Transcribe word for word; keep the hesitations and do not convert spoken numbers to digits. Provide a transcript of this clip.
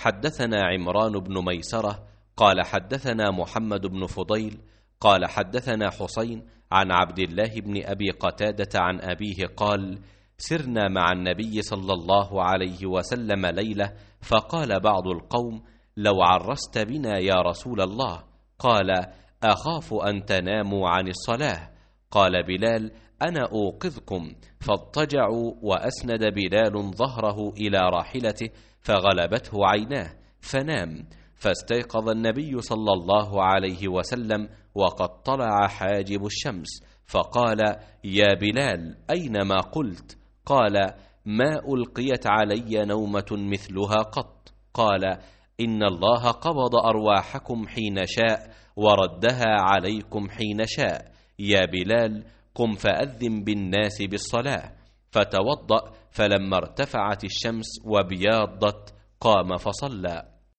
حدثنا عمران بن ميسرة قال حدثنا محمد بن فضيل قال حدثنا حسين عن عبد الله بن أبي قتادة عن أبيه قال: سرنا مع النبي صلى الله عليه وسلم ليلة، فقال بعض القوم: لو عرست بنا يا رسول الله. قال: أخاف أن تناموا عن الصلاة. قال بلال: أنا أوقظكم. فاضطجعوا، وأسند بلال ظهره إلى راحلته فغلبته عيناه فنام، فاستيقظ النبي صلى الله عليه وسلم وقد طلع حاجب الشمس، فقال: يا بلال، أين ما قلت؟ قال: ما ألقيت علي نومة مثلها قط. قال: إن الله قبض أرواحكم حين شاء وردها عليكم حين شاء. يا بلال، قم فأذن بالناس بالصلاة. فتوضأ، فلما ارتفعت الشمس وبياضت قام فصلى.